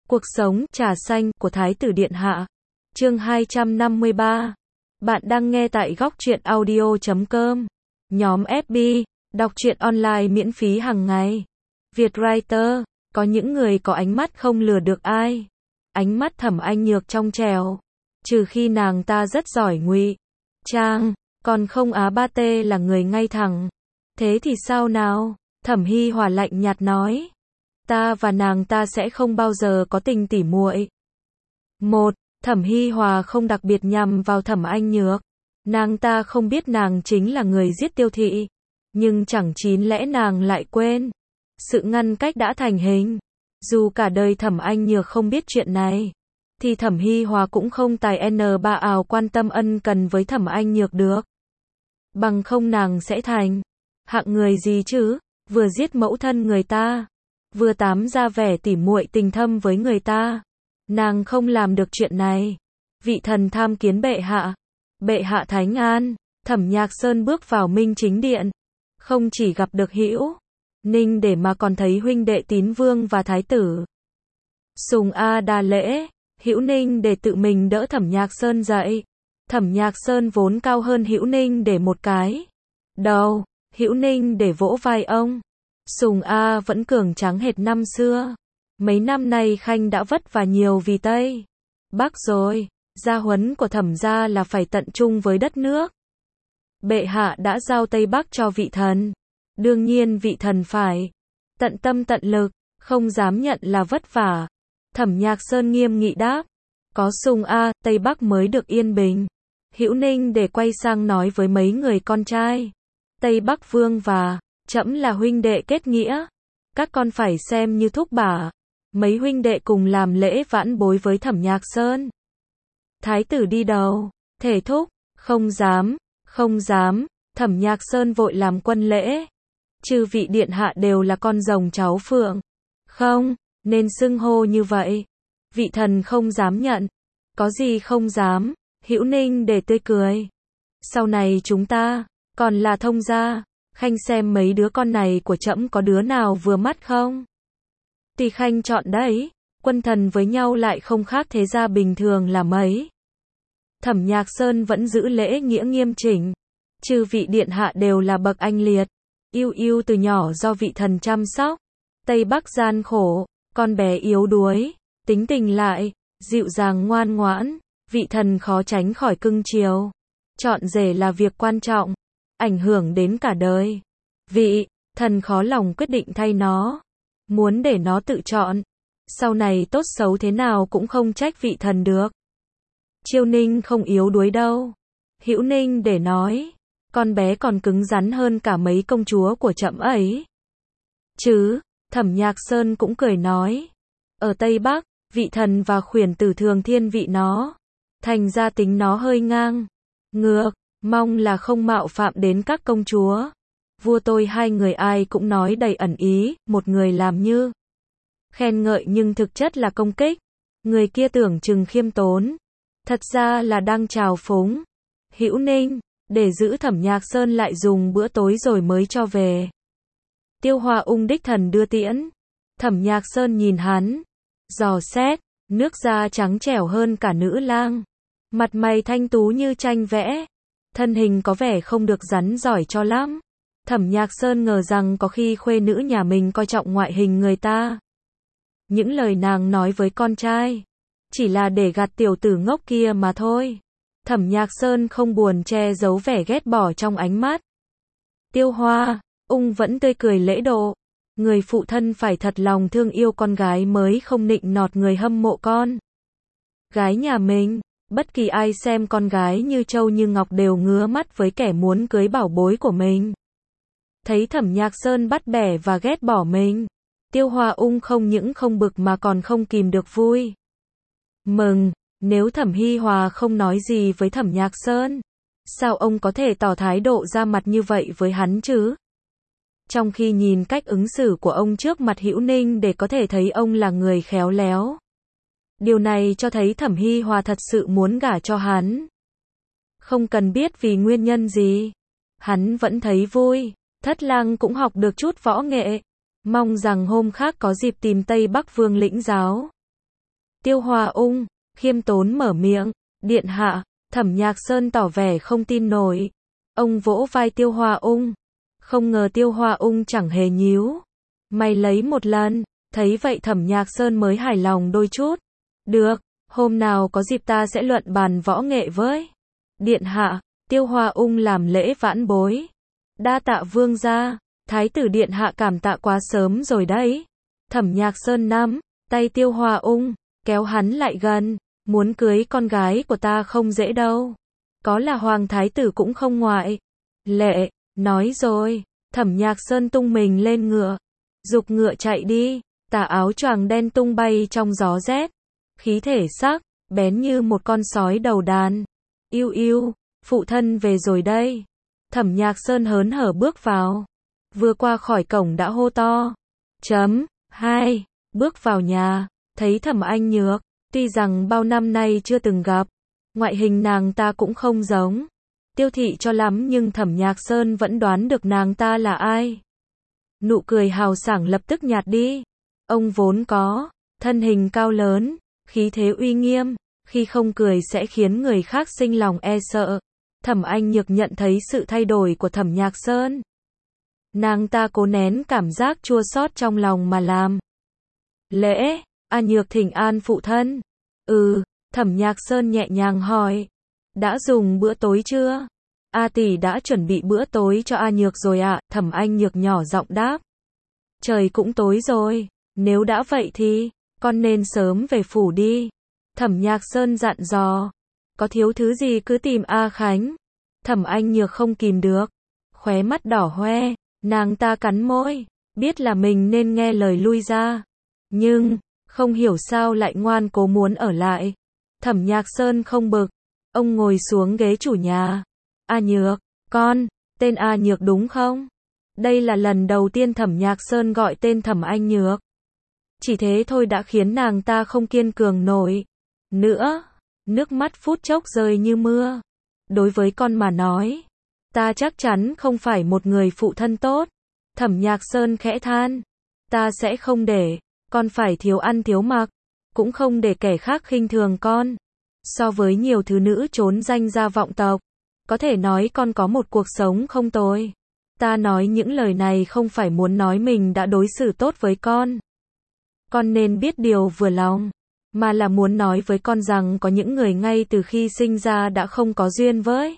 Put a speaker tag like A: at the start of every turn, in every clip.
A: Cuộc sống, trà xanh, của Thái tử Điện Hạ. Chương 253. Bạn đang nghe tại góc truyện audio.com. Nhóm FB, đọc truyện online miễn phí hàng ngày. Vietwriter, có những người có ánh mắt không lừa được ai. Ánh mắt Thẩm Anh Nhược trong trẻo. Trừ khi nàng ta rất giỏi ngụy trang, còn không Á Ba Tê là người ngay thẳng. Thế thì sao nào? Thẩm Hi Hòa lạnh nhạt nói. Ta và nàng ta sẽ không bao giờ có tình tỉ muội. Thẩm Hi Hòa không đặc biệt nhằm vào Thẩm Anh Nhược. Nàng ta không biết nàng chính là người giết Tiêu Thị. Nhưng chẳng chín lẽ nàng lại quên. Sự ngăn cách đã thành hình. Dù cả đời Thẩm Anh Nhược không biết chuyện này, thì Thẩm Hi Hòa cũng không tài ba ào quan tâm ân cần với Thẩm Anh Nhược được. Bằng không nàng sẽ thành hạng người gì chứ? Vừa giết mẫu thân người ta, vừa tám ra vẻ tỉ muội tình thâm với người ta. Nàng không làm được chuyện này. Vị thần tham kiến bệ hạ. Bệ hạ thánh an. Thẩm Nhạc Sơn bước vào Minh Chính Điện. Không chỉ gặp được Hữu Ninh để mà còn thấy huynh đệ Tín Vương và Thái tử Sùng A đa lễ. Hữu Ninh để tự mình đỡ Thẩm Nhạc Sơn dậy. Thẩm Nhạc Sơn vốn cao hơn Hữu Ninh để một cái đầu. Hữu Ninh để vỗ vai ông. Sùng A vẫn cường tráng hệt năm xưa. Mấy năm nay Khanh đã vất vả nhiều vì Tây Bắc rồi. Gia huấn của Thẩm gia là phải tận trung với đất nước. Bệ hạ đã giao Tây Bắc cho vị thần. Đương nhiên vị thần phải tận tâm tận lực, không dám nhận là vất vả. Thẩm Nhạc Sơn nghiêm nghị đáp. Có Sùng A, Tây Bắc mới được yên bình. Hữu Ninh để quay sang nói với mấy người con trai. Tây Bắc Vương và trẫm là huynh đệ kết nghĩa. Các con phải xem như thúc bả. Mấy huynh đệ cùng làm lễ vãn bối với Thẩm Nhạc Sơn. Thái tử đi đầu. Thể thúc. Không dám, không dám. Thẩm Nhạc Sơn vội làm quân lễ. Chư vị điện hạ đều là con rồng cháu phượng. Không, nên xưng hô như vậy. Vị thần không dám nhận. Có gì không dám. Hữu Ninh để tươi cười. Sau này chúng ta còn là thông gia. Khanh xem mấy đứa con này của trẫm có đứa nào vừa mắt không? Tùy Khanh chọn đấy. Quân thần với nhau lại không khác thế gia bình thường là mấy. Thẩm Nhạc Sơn vẫn giữ lễ nghĩa nghiêm chỉnh. Chư vị điện hạ đều là bậc anh liệt. Yêu yêu từ nhỏ do vị thần chăm sóc. Tây Bắc gian khổ, con bé yếu đuối, tính tình lại dịu dàng ngoan ngoãn, vị thần khó tránh khỏi cưng chiều. Chọn rể là việc quan trọng, ảnh hưởng đến cả đời. Vị thần khó lòng quyết định thay nó, muốn để nó tự chọn. Sau này tốt xấu thế nào cũng không trách vị thần được. Chiêu Ninh không yếu đuối đâu. Hữu Ninh để nói, con bé còn cứng rắn hơn cả mấy công chúa của trẫm ấy. Chứ, Thẩm Nhạc Sơn cũng cười nói. Ở Tây Bắc, vị thần và khuyển tử thường thiên vị nó. Thành ra tính nó hơi ngang ngược, mong là không mạo phạm đến các công chúa. Vua tôi hai người ai cũng nói đầy ẩn ý, một người làm như khen ngợi nhưng thực chất là công kích. Người kia tưởng chừng khiêm tốn, thật ra là đang trào phúng. Hữu Ninh để giữ Thẩm Nhạc Sơn lại dùng bữa tối rồi mới cho về. Tiêu Hoa Ung đích thần đưa tiễn. Thẩm Nhạc Sơn nhìn hắn, dò xét, nước da trắng trẻo hơn cả nữ lang. Mặt mày thanh tú như tranh vẽ. Thân hình có vẻ không được rắn giỏi cho lắm. Thẩm Nhạc Sơn ngờ rằng có khi khuê nữ nhà mình coi trọng ngoại hình người ta. Những lời nàng nói với con trai chỉ là để gạt tiểu tử ngốc kia mà thôi. Thẩm Nhạc Sơn không buồn che giấu vẻ ghét bỏ trong ánh mắt. Tiêu Hoa Ung vẫn tươi cười lễ độ. Người phụ thân phải thật lòng thương yêu con gái mới không nịnh nọt người hâm mộ con gái nhà mình. Bất kỳ ai xem con gái như trâu như ngọc đều ngứa mắt với kẻ muốn cưới bảo bối của mình. Thấy Thẩm Nhạc Sơn bắt bẻ và ghét bỏ mình, Tiêu Hoa Ung không những không bực mà còn không kìm được vui mừng. Nếu Thẩm Hi Hòa không nói gì với Thẩm Nhạc Sơn, sao ông có thể tỏ thái độ ra mặt như vậy với hắn chứ? Trong khi nhìn cách ứng xử của ông trước mặt Hữu Ninh để có thể thấy ông là người khéo léo. Điều này cho thấy Thẩm Hi Hòa thật sự muốn gả cho hắn. Không cần biết vì nguyên nhân gì, hắn vẫn thấy vui. Thất lang cũng học được chút võ nghệ. Mong rằng hôm khác có dịp tìm Tây Bắc Vương lĩnh giáo. Tiêu Hoa Ung, khiêm tốn mở miệng, điện hạ. Thẩm Nhạc Sơn tỏ vẻ không tin nổi. Ông vỗ vai Tiêu Hoa Ung. Không ngờ Tiêu Hoa Ung chẳng hề nhíu mày lấy một lần. Thấy vậy Thẩm Nhạc Sơn mới hài lòng đôi chút. Được, hôm nào có dịp ta sẽ luận bàn võ nghệ với điện hạ. Tiêu Hoa Ung làm lễ vãn bối. Đa tạ vương gia. Thái tử điện hạ cảm tạ quá sớm rồi đấy. Thẩm Nhạc Sơn nắm tay Tiêu Hoa Ung, kéo hắn lại gần. Muốn cưới con gái của ta không dễ đâu. Có là hoàng thái tử cũng không ngoại lệ. Nói rồi, Thẩm Nhạc Sơn tung mình lên ngựa, giục ngựa chạy đi. Tà áo choàng đen tung bay trong gió rét, khí thể sắc bén như một con sói đầu đàn. Yêu yêu, phụ thân về rồi đây. Thẩm Nhạc Sơn hớn hở bước vào, vừa qua khỏi cổng đã hô to. Hai, bước vào nhà, thấy Thẩm Anh Nhược, tuy rằng bao năm nay chưa từng gặp, ngoại hình nàng ta cũng không giống Tiêu Thị cho lắm, nhưng Thẩm Nhạc Sơn vẫn đoán được nàng ta là ai. Nụ cười hào sảng lập tức nhạt đi. Ông vốn có thân hình cao lớn, khí thế uy nghiêm, khi không cười sẽ khiến người khác sinh lòng e sợ. Thẩm Anh Nhược nhận thấy sự thay đổi của Thẩm Nhạc Sơn. Nàng ta cố nén cảm giác chua xót trong lòng mà làm lễ. A Nhược thỉnh an phụ thân. Thẩm Nhạc Sơn nhẹ nhàng hỏi. Đã dùng bữa tối chưa? A tỷ đã chuẩn bị bữa tối cho A Nhược rồi ạ. Thẩm Anh Nhược nhỏ giọng đáp. Trời cũng tối rồi, nếu đã vậy thì con nên sớm về phủ đi. Thẩm Nhạc Sơn dặn dò. Có thiếu thứ gì cứ tìm A Khánh. Thẩm Anh Nhược không kìm được, khóe mắt đỏ hoe. Nàng ta cắn môi, biết là mình nên nghe lời lui ra, nhưng không hiểu sao lại ngoan cố muốn ở lại. Thẩm Nhạc Sơn không bực, ông ngồi xuống ghế chủ nhà. A Nhược, con, tên A Nhược đúng không? Đây là lần đầu tiên Thẩm Nhạc Sơn gọi tên Thẩm Anh Nhược. Chỉ thế thôi đã khiến nàng ta không kiên cường nổi nữa. Nước mắt phút chốc rơi như mưa. Đối với con mà nói, ta chắc chắn không phải một người phụ thân tốt. Thẩm Nhạc Sơn khẽ than. Ta sẽ không để con phải thiếu ăn thiếu mặc, cũng không để kẻ khác khinh thường con. So với nhiều thứ nữ trốn danh gia vọng tộc, có thể nói con có một cuộc sống không tồi. Ta nói những lời này không phải muốn nói mình đã đối xử tốt với con nên biết điều vừa lòng, mà là muốn nói với con rằng có những người ngay từ khi sinh ra đã không có duyên với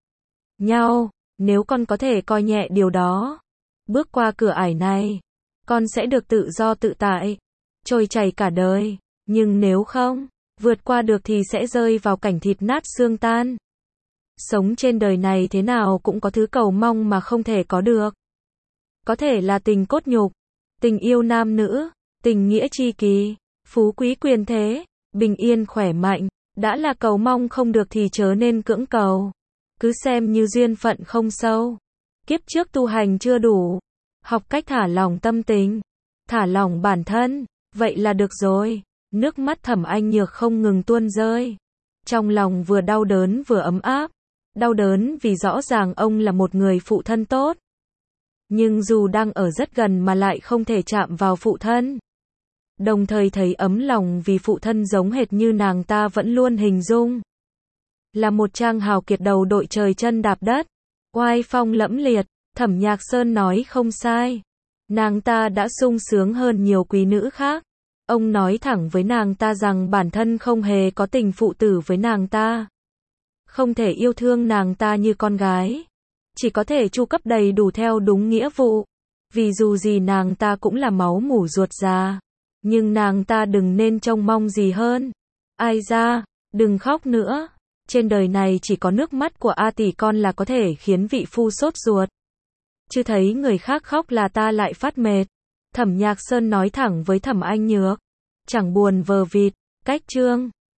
A: nhau. Nếu con có thể coi nhẹ điều đó, bước qua cửa ải này, con sẽ được tự do tự tại, trôi chảy cả đời. Nhưng nếu không vượt qua được thì sẽ rơi vào cảnh thịt nát xương tan. Sống trên đời này thế nào cũng có thứ cầu mong mà không thể có được. Có thể là tình cốt nhục, tình yêu nam nữ, tình nghĩa tri kỷ, phú quý quyền thế, bình yên khỏe mạnh. Đã là cầu mong không được thì chớ nên cưỡng cầu. Cứ xem như duyên phận không sâu. Kiếp trước tu hành chưa đủ, học cách thả lỏng tâm tình, thả lỏng bản thân, vậy là được rồi. Nước mắt Thẩm Anh Nhược không ngừng tuôn rơi. Trong lòng vừa đau đớn vừa ấm áp. Đau đớn vì rõ ràng ông là một người phụ thân tốt, nhưng dù đang ở rất gần mà lại không thể chạm vào phụ thân. Đồng thời thấy ấm lòng vì phụ thân giống hệt như nàng ta vẫn luôn hình dung. Là một trang hào kiệt đầu đội trời chân đạp đất, oai phong lẫm liệt. Thẩm Nhạc Sơn nói không sai. Nàng ta đã sung sướng hơn nhiều quý nữ khác. Ông nói thẳng với nàng ta rằng bản thân không hề có tình phụ tử với nàng ta. Không thể yêu thương nàng ta như con gái. Chỉ có thể chu cấp đầy đủ theo đúng nghĩa vụ. Vì dù gì nàng ta cũng là máu mủ ruột già. Nhưng nàng ta đừng nên trông mong gì hơn. Ai ra, đừng khóc nữa. Trên đời này chỉ có nước mắt của A tỷ con là có thể khiến vị phu sốt ruột. Chứ thấy người khác khóc là ta lại phát mệt. Thẩm Nhạc Sơn nói thẳng với Thẩm Anh Nhược. Chẳng buồn vờ vịt, cách chương.